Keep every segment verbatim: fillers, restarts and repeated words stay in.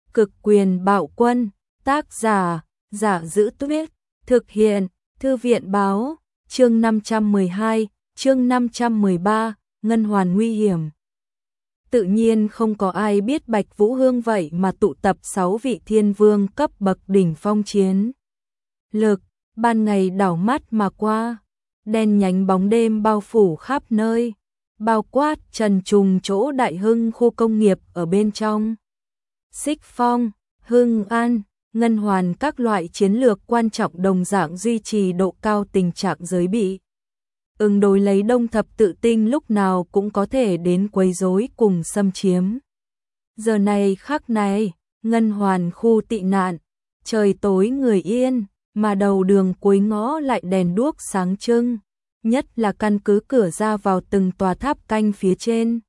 Cực quyền bạo quân, tác giả, Giả Giữ Tuyết, thực hiện, Thư viện báo, chương năm trăm mười hai, chương năm trăm mười ba, Ngân Hoàn nguy hiểm. Tự nhiên không có ai biết Bạch Vũ Hương vậy mà tụ tập sáu vị thiên vương cấp bậc đỉnh phong chiến lực, ban ngày đảo mắt mà qua, đen nhánh bóng đêm bao phủ khắp nơi, bao quát trần trùng chỗ Đại Hưng khu công nghiệp ở bên trong. Xích Phong, Hưng An, Ngân Hoàn các loại chiến lược quan trọng đồng dạng duy trì độ cao tình trạng giới bị. Ứng đối lấy Đông Thập Tự Tinh lúc nào cũng có thể đến quấy rối cùng xâm chiếm. Giờ này khắc này, Ngân Hoàn khu tị nạn, trời tối người yên, mà đầu đường cuối ngõ lại đèn đuốc sáng trưng, nhất là căn cứ cửa ra vào từng tòa tháp canh phía trên.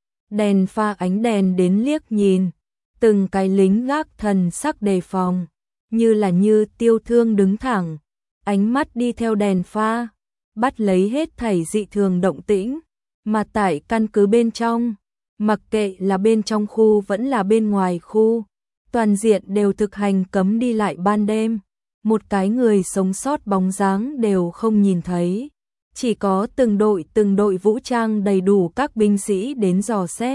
Đèn pha ánh đèn đến liếc nhìn, từng cái lính gác thần sắc đề phòng, như là như tiêu thương đứng thẳng, ánh mắt đi theo đèn pha, bắt lấy hết thảy dị thường động tĩnh, mà tại căn cứ bên trong, mặc kệ là bên trong khu vẫn là bên ngoài khu, toàn diện đều thực hành cấm đi lại ban đêm, một cái người sống sót bóng dáng đều không nhìn thấy, chỉ có từng đội từng đội vũ trang đầy đủ các binh sĩ đến dò xét.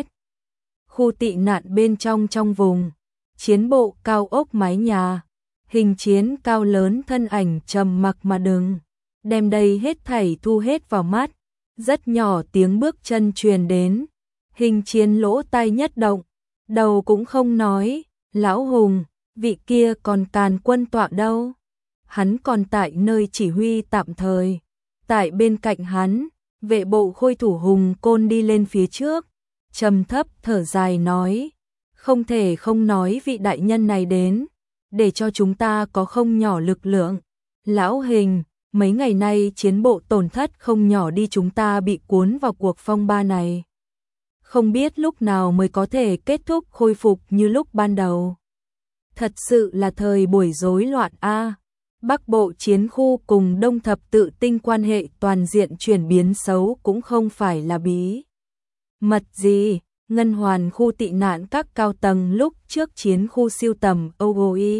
Khu tị nạn bên trong trong vùng, chiến bộ cao ốc mái nhà, hình chiến cao lớn thân ảnh trầm mặc mà đứng, đem đây hết thảy thu hết vào mắt, rất nhỏ tiếng bước chân truyền đến, hình chiến lỗ tai nhất động, đầu cũng không nói, lão Hùng, vị kia còn càn quân tọa đâu, hắn còn tại nơi chỉ huy tạm thời, tại bên cạnh hắn, vệ bộ khôi thủ Hùng Côn đi lên phía trước, trầm thấp thở dài nói, không thể không nói vị đại nhân này đến, để cho chúng ta có không nhỏ lực lượng. Lão Hình, mấy ngày nay chiến bộ tổn thất không nhỏ đi, chúng ta bị cuốn vào cuộc phong ba này. Không biết lúc nào mới có thể kết thúc khôi phục như lúc ban đầu. Thật sự là thời buổi rối loạn a. Bắc Bộ chiến khu cùng Đông Thập Tự Tinh quan hệ toàn diện chuyển biến xấu cũng không phải là bí mật gì. Ngân Hoàn khu tị nạn các cao tầng lúc trước chiến khu siêu tầm o o i.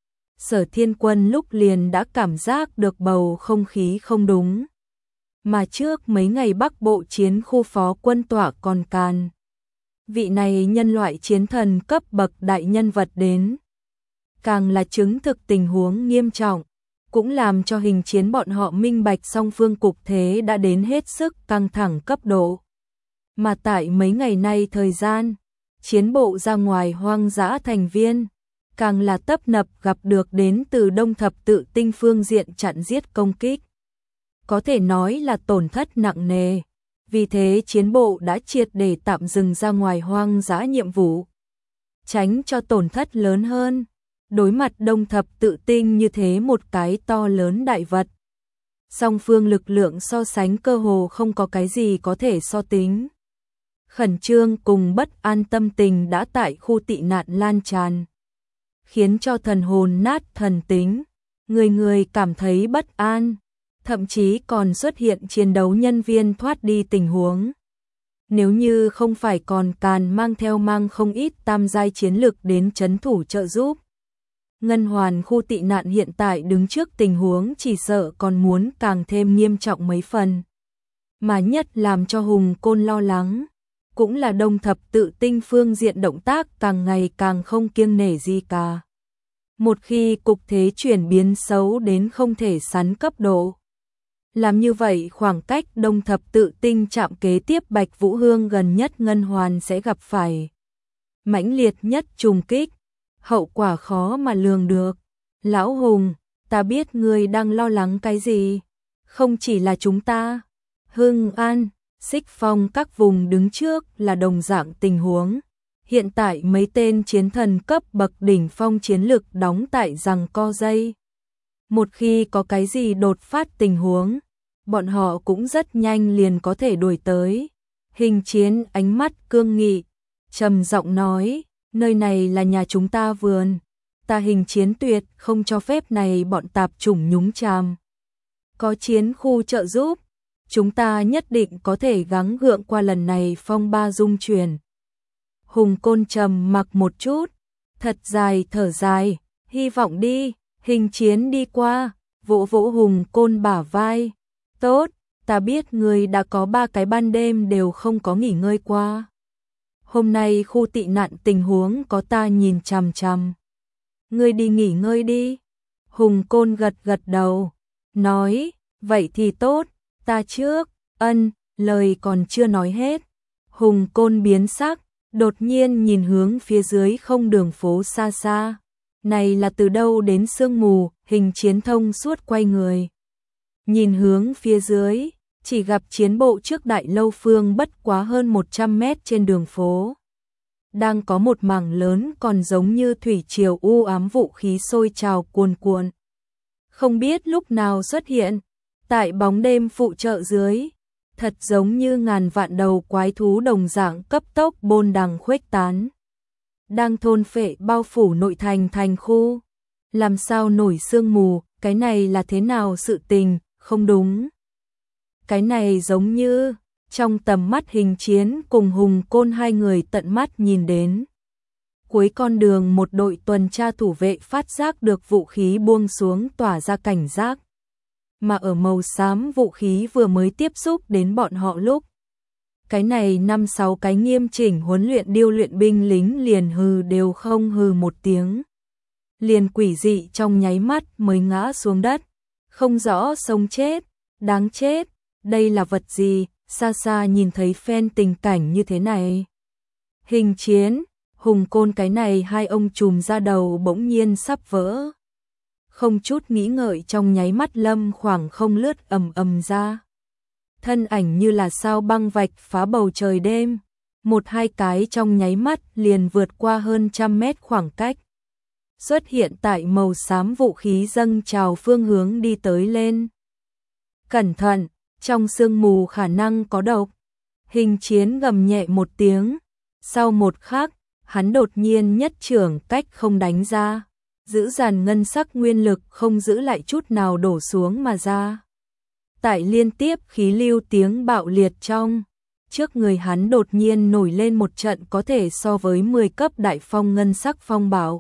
Sở Thiên Quân lúc liền đã cảm giác được bầu không khí không đúng. Mà trước mấy ngày Bắc Bộ chiến khu phó quân tọa còn càn. Vị này nhân loại chiến thần cấp bậc đại nhân vật đến. Càng là chứng thực tình huống nghiêm trọng, cũng làm cho hình chiến bọn họ minh bạch song phương cục thế đã đến hết sức căng thẳng cấp độ. Mà tại mấy ngày nay thời gian, chiến bộ ra ngoài hoang dã thành viên, càng là tấp nập gặp được đến từ Đông Thập Tự Tinh phương diện chặn giết công kích. Có thể nói là tổn thất nặng nề, vì thế chiến bộ đã triệt để tạm dừng ra ngoài hoang dã nhiệm vụ. Tránh cho tổn thất lớn hơn, đối mặt Đông Thập Tự Tinh như thế một cái to lớn đại vật. Song phương lực lượng so sánh cơ hồ không có cái gì có thể so tính. Khẩn trương cùng bất an tâm tình đã tại khu tị nạn lan tràn, khiến cho thần hồn nát thần tính, người người cảm thấy bất an, thậm chí còn xuất hiện chiến đấu nhân viên thoát đi tình huống. Nếu như không phải còn càn mang theo mang không ít tam giai chiến lực đến trấn thủ trợ giúp, Ngân Hoàn khu tị nạn hiện tại đứng trước tình huống chỉ sợ còn muốn càng thêm nghiêm trọng mấy phần. Mà nhất làm cho Hùng Côn lo lắng, cũng là Đông Thập Tự Tinh phương diện động tác càng ngày càng không kiêng nể gì cả. Một khi cục thế chuyển biến xấu đến không thể sánh cấp độ, làm như vậy khoảng cách Đông Thập Tự Tinh chạm kế tiếp Bạch Vũ Hương gần nhất Ngân Hoàn sẽ gặp phải mãnh liệt nhất trùng kích, hậu quả khó mà lường được. Lão Hùng, ta biết ngươi đang lo lắng cái gì, không chỉ là chúng ta. Hưng An, Xích Phong các vùng đứng trước là đồng dạng tình huống. Hiện tại mấy tên chiến thần cấp bậc đỉnh phong chiến lực đóng tại giằng co dây. Một khi có cái gì đột phát tình huống, bọn họ cũng rất nhanh liền có thể đuổi tới. Hình chiến ánh mắt cương nghị, trầm giọng nói, nơi này là nhà chúng ta vườn, ta hình chiến tuyệt không cho phép này bọn tạp chủng nhúng chàm. Có chiến khu trợ giúp, chúng ta nhất định có thể gắng gượng qua lần này phong ba dung chuyển. Hùng Côn trầm mặc một chút, thật dài thở dài, hy vọng đi, Hình Chiến đi qua, vỗ vỗ Hùng Côn bả vai. Tốt, ta biết người đã có ba cái ban đêm đều không có nghỉ ngơi qua. Hôm nay khu tị nạn tình huống có ta nhìn chằm chằm. Ngươi đi nghỉ ngơi đi. Hùng Côn gật gật đầu, nói, vậy thì tốt, ta trước, ân, lời còn chưa nói hết. Hùng Côn biến sắc, đột nhiên nhìn hướng phía dưới không đường phố xa xa. Này là từ đâu đến sương mù, Hình Chiến thông suốt quay người. Nhìn hướng phía dưới, chỉ gặp chiến bộ trước đại lâu phương bất quá hơn một trăm mét trên đường phố. Đang có một mảng lớn còn giống như thủy triều u ám vũ khí sôi trào cuồn cuộn. Không biết lúc nào xuất hiện, tại bóng đêm phụ trợ dưới, thật giống như ngàn vạn đầu quái thú đồng dạng cấp tốc bôn đằng khuếch tán. Đang thôn phệ bao phủ nội thành thành khu. Làm sao nổi sương mù, cái này là thế nào sự tình, không đúng. Cái này giống như, trong tầm mắt Hình Chiến cùng Hùng Côn hai người tận mắt nhìn đến. Cuối con đường một đội tuần tra thủ vệ phát giác được vũ khí buông xuống tỏa ra cảnh giác. Mà ở màu xám vũ khí vừa mới tiếp xúc đến bọn họ lúc. Cái này năm sáu cái nghiêm chỉnh huấn luyện điêu luyện binh lính liền hừ đều không hừ một tiếng. Liền quỷ dị trong nháy mắt mới ngã xuống đất. Không rõ sống chết, đáng chết, đây là vật gì, xa xa nhìn thấy phen tình cảnh như thế này. Hình Chiến, Hùng Côn cái này hai ông trùm ra đầu bỗng nhiên sắp vỡ. Không chút nghĩ ngợi trong nháy mắt lâm khoảng không lướt ầm ầm ra. Thân ảnh như là sao băng vạch phá bầu trời đêm, một hai cái trong nháy mắt liền vượt qua hơn trăm mét khoảng cách. Xuất hiện tại màu xám vũ khí dâng trào phương hướng đi tới lên. Cẩn thận, trong sương mù khả năng có độc. Hình Chiến gầm nhẹ một tiếng, sau một khắc, hắn đột nhiên nhất trưởng cách không đánh ra, giữ dàn ngân sắc nguyên lực không giữ lại chút nào đổ xuống mà ra. Tại liên tiếp khí lưu tiếng bạo liệt trong, trước người hắn đột nhiên nổi lên một trận có thể so với mười cấp đại phong ngân sắc phong bạo.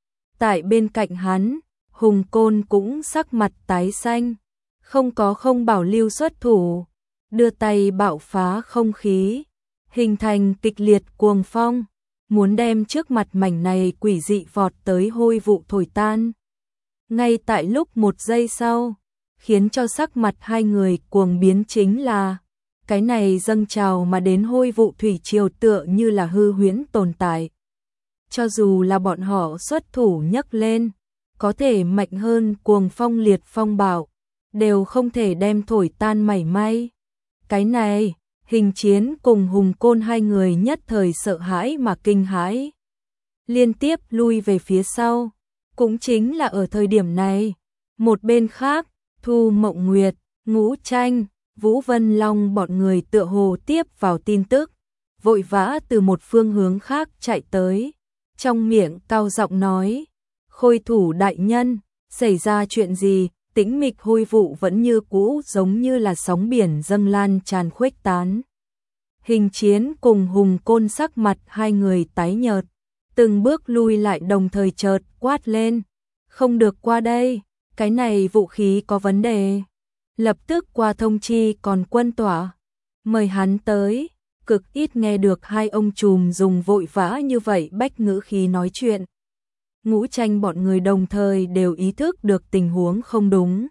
Tại bên cạnh hắn, Hùng Côn cũng sắc mặt tái xanh, không có không bảo lưu xuất thủ, đưa tay bạo phá không khí, hình thành kịch liệt cuồng phong, muốn đem trước mặt mảnh này quỷ dị vọt tới hôi vụ thổi tan. Ngay tại lúc một giây sau, khiến cho sắc mặt hai người cuồng biến chính là, cái này dâng trào mà đến hôi vụ thủy triều tựa như là hư huyễn tồn tại. Cho dù là bọn họ xuất thủ nhấc lên, có thể mạnh hơn cuồng phong liệt phong bạo, đều không thể đem thổi tan mảy may. Cái này, Hình Chiến cùng Hùng Côn hai người nhất thời sợ hãi mà kinh hãi. Liên tiếp lui về phía sau, cũng chính là ở thời điểm này. Một bên khác, Thu Mộng Nguyệt, Ngũ Tranh, Vũ Vân Long bọn người tựa hồ tiếp vào tin tức, vội vã từ một phương hướng khác chạy tới. Trong miệng cao giọng nói, Khôi thủ đại nhân, xảy ra chuyện gì? Tĩnh mịch hôi vụ vẫn như cũ giống như là sóng biển dâng lan tràn khuếch tán. Hình Chiến cùng Hùng Côn sắc mặt hai người tái nhợt, từng bước lui lại đồng thời chợt quát lên, không được qua đây, cái này vũ khí có vấn đề. Lập tức qua thông chi còn quân tỏa, mời hắn tới. Cực ít nghe được hai ông trùm dùng vội vã như vậy bách ngữ khí nói chuyện. Ngũ Tranh bọn người đồng thời đều ý thức được tình huống không đúng.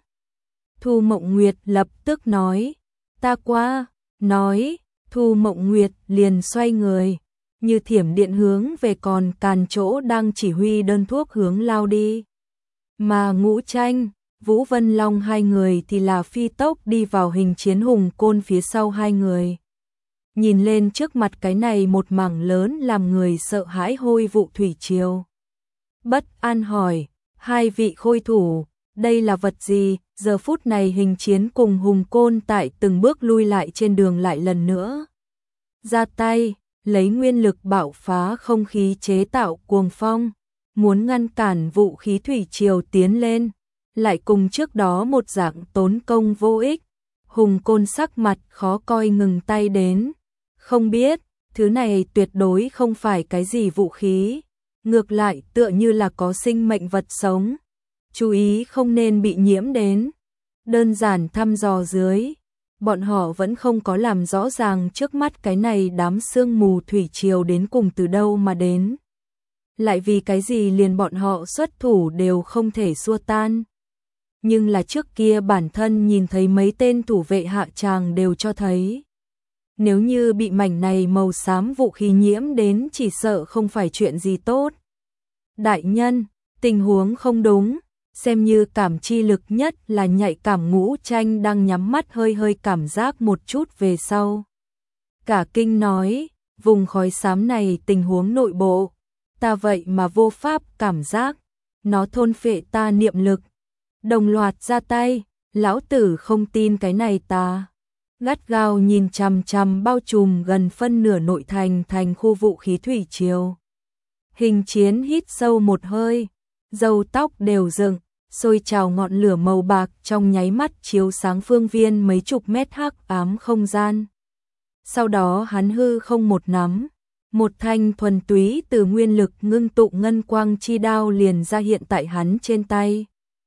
Thu Mộng Nguyệt lập tức nói, ta qua, nói, Thu Mộng Nguyệt liền xoay người, như thiểm điện hướng về còn càn chỗ đang chỉ huy đơn thuốc hướng lao đi. Mà Ngũ Tranh, Vũ Vân Long hai người thì là phi tốc đi vào Hình Chiến Hùng Côn phía sau hai người. Nhìn lên trước mặt cái này một mảng lớn làm người sợ hãi hôi vụ thủy triều. Bất an hỏi, hai vị khôi thủ, đây là vật gì? Giờ phút này Hình Chiến cùng Hùng Côn tại từng bước lui lại trên đường lại lần nữa. Ra tay, lấy nguyên lực bạo phá không khí chế tạo cuồng phong, muốn ngăn cản vũ khí thủy triều tiến lên, lại cùng trước đó một dạng tốn công vô ích. Hùng Côn sắc mặt khó coi ngừng tay đến. Không biết, thứ này tuyệt đối không phải cái gì vũ khí. ngược lại tựa như là có sinh mệnh vật sống. Chú ý không nên bị nhiễm đến. Đơn giản thăm dò dưới, bọn họ vẫn không có làm rõ ràng trước mắt cái này đám sương mù thủy triều đến cùng từ đâu mà đến. Lại vì cái gì liền bọn họ xuất thủ đều không thể xua tan. Nhưng là trước kia bản thân nhìn thấy mấy tên thủ vệ hạ tràng đều cho thấy. Nếu như bị mảnh này màu xám vũ khí nhiễm đến chỉ sợ không phải chuyện gì tốt. Đại nhân, tình huống không đúng, xem như cảm chi lực nhất là nhạy cảm Ngũ Tranh đang nhắm mắt hơi hơi cảm giác một chút về sau. Cả kinh nói, vùng khói xám này tình huống nội bộ, ta vậy mà vô pháp cảm giác, nó thôn phệ ta niệm lực. Đồng loạt ra tay, lão tử không tin cái này ta. Gắt gao nhìn chằm chằm bao trùm gần phân nửa nội thành thành khu vũ khí thủy triều. Hình Chiến hít sâu một hơi, râu tóc đều dựng, sôi trào ngọn lửa màu bạc trong nháy mắt chiếu sáng phương viên mấy chục mét hắc ám không gian. Sau đó hắn hư không một nắm, một thanh thuần túy từ nguyên lực ngưng tụ ngân quang chi đao liền ra hiện tại hắn trên tay.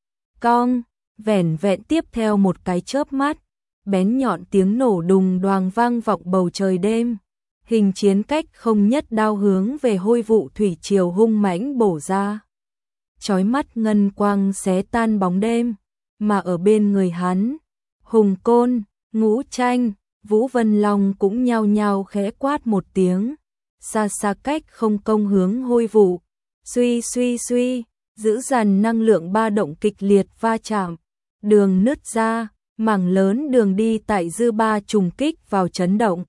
Cong, vẻn vẹn tiếp theo một cái chớp mắt, bén nhọn tiếng nổ đùng đoàng vang vọng bầu trời đêm. Hình Chiến cách không nhất đao hướng về hôi vụ thủy triều hung mãnh bổ ra. Chói mắt ngân quang xé tan bóng đêm, mà ở bên người hắn, Hùng Côn, Ngũ Tranh, Vũ Vân Long cũng nhao nhao khẽ quát một tiếng, xa xa cách không công hướng hôi vụ. Suy suy suy, giữ dằn năng lượng ba động kịch liệt va chạm, đường nứt ra, mảng lớn đường đi tại dư ba trùng kích vào chấn động.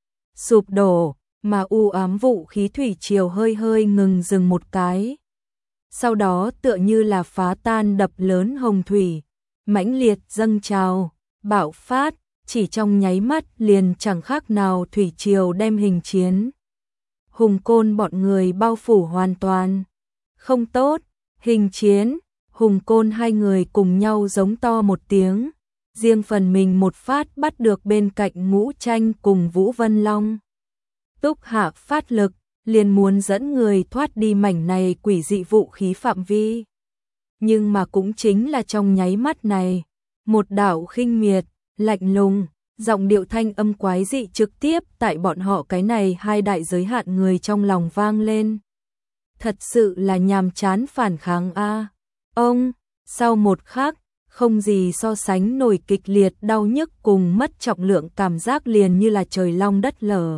Sụp đổ, mà u ám vũ khí thủy triều hơi hơi ngừng dừng một cái. Sau đó tựa như là phá tan đập lớn hồng thủy, mãnh liệt dâng trào, bạo phát, chỉ trong nháy mắt liền chẳng khác nào thủy triều đem Hình Chiến. Hùng Côn bọn người bao phủ hoàn toàn. Không tốt, Hình Chiến, Hùng Côn hai người cùng nhau giống to một tiếng, riêng phần mình một phát bắt được bên cạnh Ngũ Tranh cùng Vũ Vân Long. Túc hạ phát lực, liền muốn dẫn người thoát đi mảnh này quỷ dị vũ khí phạm vi. Nhưng mà cũng chính là trong nháy mắt này, một đạo khinh miệt, lạnh lùng, giọng điệu thanh âm quái dị trực tiếp tại bọn họ cái này hai đại giới hạn người trong lòng vang lên. Thật sự là nhàm chán phản kháng a. Ông, sau một khắc, không gì so sánh nổi kịch liệt đau nhức cùng mất trọng lượng cảm giác liền như là trời long đất lở.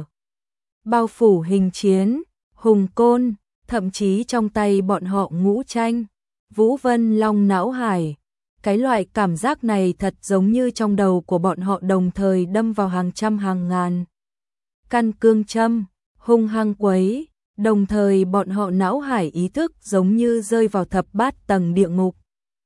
Bao phủ Hình Chiến, Hùng Côn, thậm chí trong tay bọn họ Ngũ Tranh, Vũ Vân Long não hải. Cái loại cảm giác này thật giống như trong đầu của bọn họ đồng thời đâm vào hàng trăm hàng ngàn căn cương châm, hung hăng quấy, đồng thời bọn họ não hải ý thức giống như rơi vào thập bát tầng địa ngục.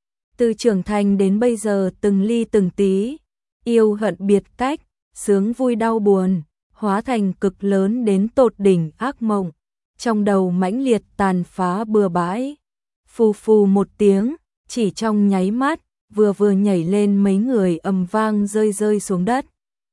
Từ trưởng thành đến bây giờ từng ly từng tí, yêu hận biệt cách, sướng vui đau buồn, hóa thành cực lớn đến tột đỉnh ác mộng, trong đầu mãnh liệt tàn phá bừa bãi. Phù phù một tiếng, chỉ trong nháy mắt, vừa vừa nhảy lên mấy người ầm vang rơi rơi xuống đất.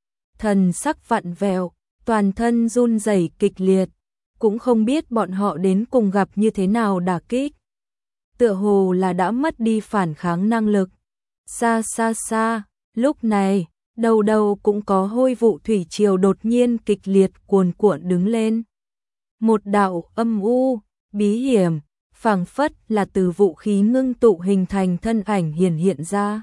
Thần sắc vặn vẹo, toàn thân run rẩy kịch liệt, cũng không biết bọn họ đến cùng gặp như thế nào đả kích. Tựa hồ là đã mất đi phản kháng năng lực. Xa xa xa, lúc này, đầu đầu cũng có hôi vụ thủy triều đột nhiên kịch liệt cuồn cuộn đứng lên. Một đạo âm u, bí hiểm, phảng phất là từ vũ khí ngưng tụ hình thành thân ảnh hiển hiện ra.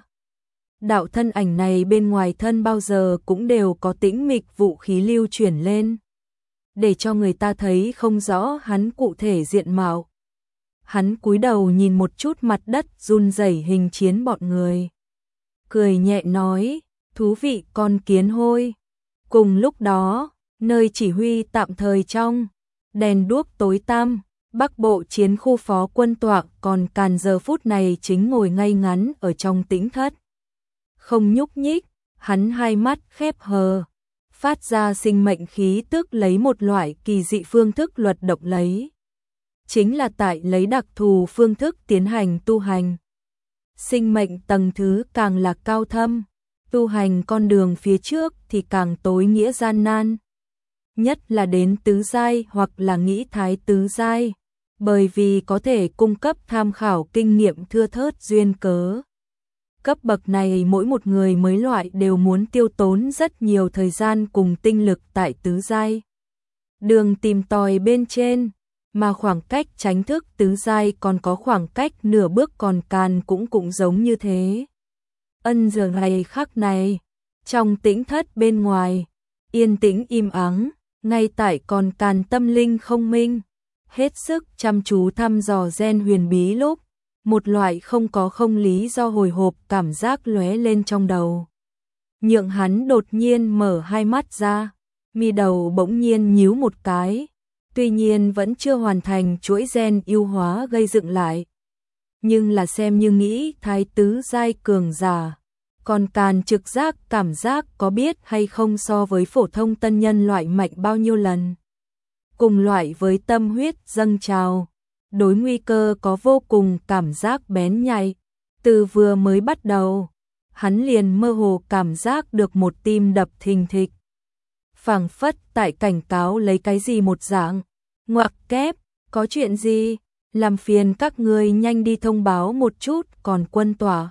Đạo thân ảnh này bên ngoài thân bao giờ cũng đều có tĩnh mịch vũ khí lưu chuyển lên, để cho người ta thấy không rõ hắn cụ thể diện mạo. Hắn cúi đầu nhìn một chút mặt đất run rẩy Hình Chiến bọn người, cười nhẹ nói, thú vị con kiến hôi. Cùng lúc đó, nơi chỉ huy tạm thời trong đèn đuốc tối tăm, Bắc Bộ chiến khu phó quân tọa còn Càn giờ phút này chính ngồi ngay ngắn ở trong tĩnh thất. Không nhúc nhích, hắn hai mắt khép hờ, phát ra sinh mệnh khí tức lấy một loại kỳ dị phương thức luật động lấy. Chính là tại lấy đặc thù phương thức tiến hành tu hành. Sinh mệnh tầng thứ càng là cao thâm, tu hành con đường phía trước thì càng tối nghĩa gian nan. Nhất là đến tứ giai hoặc là nghĩ thái tứ giai, bởi vì có thể cung cấp tham khảo kinh nghiệm thưa thớt duyên cớ. Cấp bậc này mỗi một người mới loại đều muốn tiêu tốn rất nhiều thời gian cùng tinh lực tại tứ giai đường tìm tòi bên trên, mà khoảng cách tránh thức tứ giai còn có khoảng cách nửa bước, còn Càn cũng cũng giống như thế. Ân giờ này khắc này, trong tĩnh thất bên ngoài, yên tĩnh im ắng, ngay tại còn Càn tâm linh không minh, hết sức chăm chú thăm dò gen huyền bí lúc, một loại không có không lý do hồi hộp cảm giác lóe lên trong đầu. Nhượng hắn đột nhiên mở hai mắt ra, mi đầu bỗng nhiên nhíu một cái, tuy nhiên vẫn chưa hoàn thành chuỗi gen yêu hóa gây dựng lại. Nhưng là xem như nghĩ thái tứ giai cường giả, còn Càn trực giác cảm giác có biết hay không so với phổ thông tân nhân loại mạnh bao nhiêu lần. Cùng loại với tâm huyết dâng trào, đối nguy cơ có vô cùng cảm giác bén nhạy. Từ vừa mới bắt đầu, hắn liền mơ hồ cảm giác được một tim đập thình thịch. Phảng phất tại cảnh cáo lấy cái gì một dạng. Ngoặc kép, có chuyện gì? Làm phiền các người nhanh đi thông báo một chút, còn quân tỏa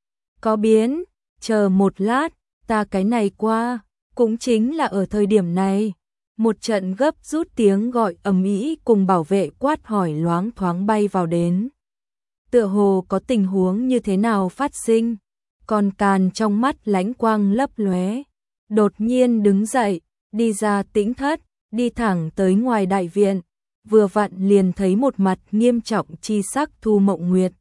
có biến, chờ một lát, ta cái này qua. Cũng chính là ở thời điểm này, một trận gấp rút tiếng gọi ầm ĩ cùng bảo vệ quát hỏi loáng thoáng bay vào đến. Tựa hồ có tình huống như thế nào phát sinh, còn Càn trong mắt lánh quang lấp lóe, đột nhiên đứng dậy, đi ra tĩnh thất, đi thẳng tới ngoài đại viện, vừa vặn liền thấy một mặt nghiêm trọng chi sắc Thu Mộng Nguyệt.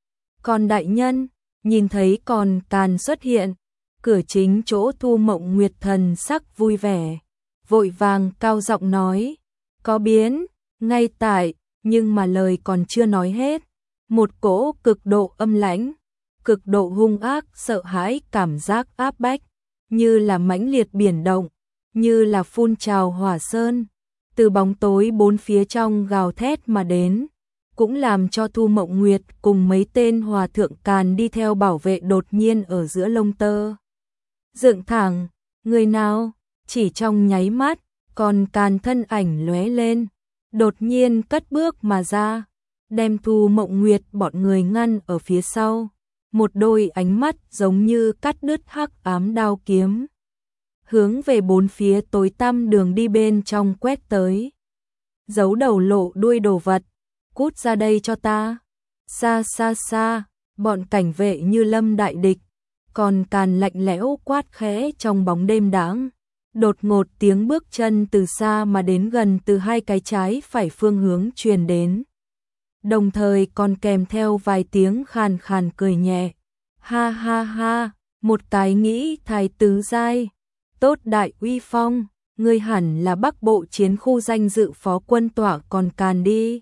Còn đại nhân, nhìn thấy còn Càn xuất hiện, cửa chính chỗ Thu Mộng Nguyệt thần sắc vui vẻ, vội vàng cao giọng nói, có biến, ngay tại, nhưng mà lời còn chưa nói hết, một cỗ cực độ âm lãnh, cực độ hung ác sợ hãi cảm giác áp bách, như là mãnh liệt biển động, như là phun trào hỏa sơn, từ bóng tối bốn phía trong gào thét mà đến, cũng làm cho Thu Mộng Nguyệt cùng mấy tên hòa thượng Càn đi theo bảo vệ đột nhiên ở giữa lông tơ dựng thẳng, người nào? Chỉ trong nháy mắt, còn Càn thân ảnh lóe lên, đột nhiên cất bước mà ra, đem Thu Mộng Nguyệt bọn người ngăn ở phía sau, một đôi ánh mắt giống như cắt đứt hắc ám đao kiếm, hướng về bốn phía tối tăm đường đi bên trong quét tới. Giấu đầu lộ đuôi đồ vật, cút ra đây cho ta. Xa xa xa, bọn cảnh vệ như lâm đại địch, còn Càn lạnh lẽo quát khẽ trong bóng đêm đãng. Đột ngột tiếng bước chân từ xa mà đến gần từ hai cái trái phải phương hướng truyền đến. Đồng thời còn kèm theo vài tiếng khàn khàn cười nhẹ. Ha ha ha, một cái nghĩ thái tứ giai. Tốt đại uy phong, ngươi hẳn là Bắc Bộ chiến khu danh dự phó quân tỏa còn Càn đi.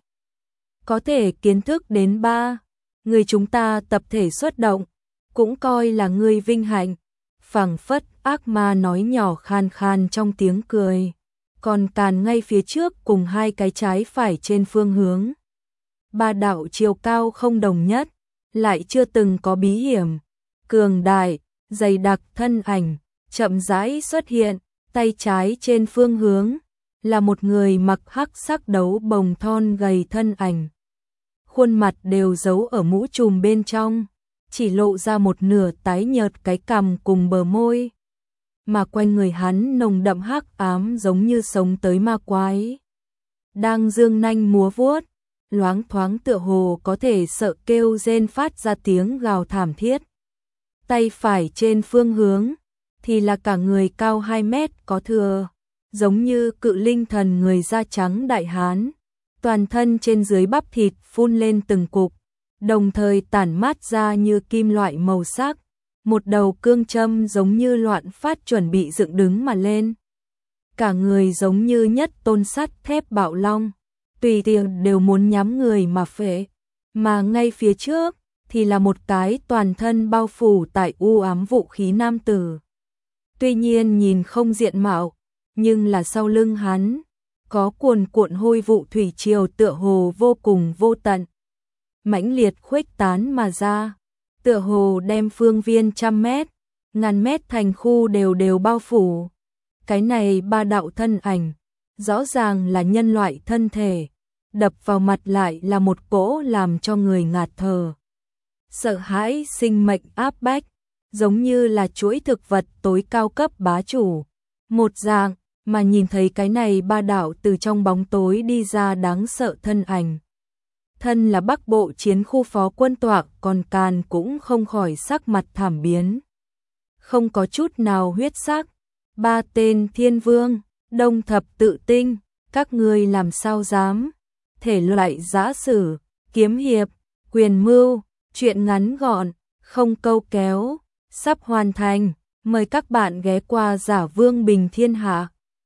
Có thể kiến thức đến ba, người chúng ta tập thể xuất động, cũng coi là ngươi vinh hạnh. Phảng phất ác ma nói nhỏ khan khan trong tiếng cười, còn Càn ngay phía trước cùng hai cái trái phải trên phương hướng. Ba đạo chiều cao không đồng nhất, lại chưa từng có bí hiểm, cường đại, dày đặc thân ảnh, chậm rãi xuất hiện, tay trái trên phương hướng, là một người mặc hắc sắc đấu bồng thon gầy thân ảnh. Khuôn mặt đều giấu ở mũ trùm bên trong, chỉ lộ ra một nửa tái nhợt cái cằm cùng bờ môi. Mà quanh người hắn nồng đậm hắc ám giống như sống tới ma quái. Đang dương nanh múa vuốt, loáng thoáng tựa hồ có thể sợ kêu rên phát ra tiếng gào thảm thiết. Tay phải trên phương hướng, thì là cả người cao hai mét có thừa, giống như cự linh thần người da trắng đại hán. Toàn thân trên dưới bắp thịt phun lên từng cục, đồng thời tản mát ra như kim loại màu sắc. Một đầu cương châm giống như loạn phát chuẩn bị dựng đứng mà lên. Cả người giống như nhất tôn sắt thép bạo long, tùy tiện đều muốn nhắm người mà phệ. Mà ngay phía trước thì là một cái toàn thân bao phủ tại u ám vũ khí nam tử. Tuy nhiên nhìn không diện mạo, nhưng là sau lưng hắn có cuồn cuộn hôi vụ thủy triều tựa hồ vô cùng vô tận, mãnh liệt khuếch tán mà ra, tựa hồ đem phương viên trăm mét, ngàn mét thành khu đều đều bao phủ. Cái này ba đạo thân ảnh, rõ ràng là nhân loại thân thể, đập vào mặt lại là một cỗ làm cho người ngạt thở. Sợ hãi sinh mệnh áp bách, giống như là chuỗi thực vật tối cao cấp bá chủ. Một dạng, mà nhìn thấy cái này ba đạo từ trong bóng tối đi ra đáng sợ thân ảnh. Thân là Bắc Bộ chiến khu phó quân tọa, còn Càn cũng không khỏi sắc mặt thảm biến. Không có chút nào huyết sắc. Ba tên thiên vương, đông thập tự tinh, các ngươi làm sao dám? Thể loại giã sử, kiếm hiệp, quyền mưu, truyện ngắn gọn, không câu kéo, sắp hoàn thành. Mời các bạn ghé qua Giả Vương Bình Thiên Hạ.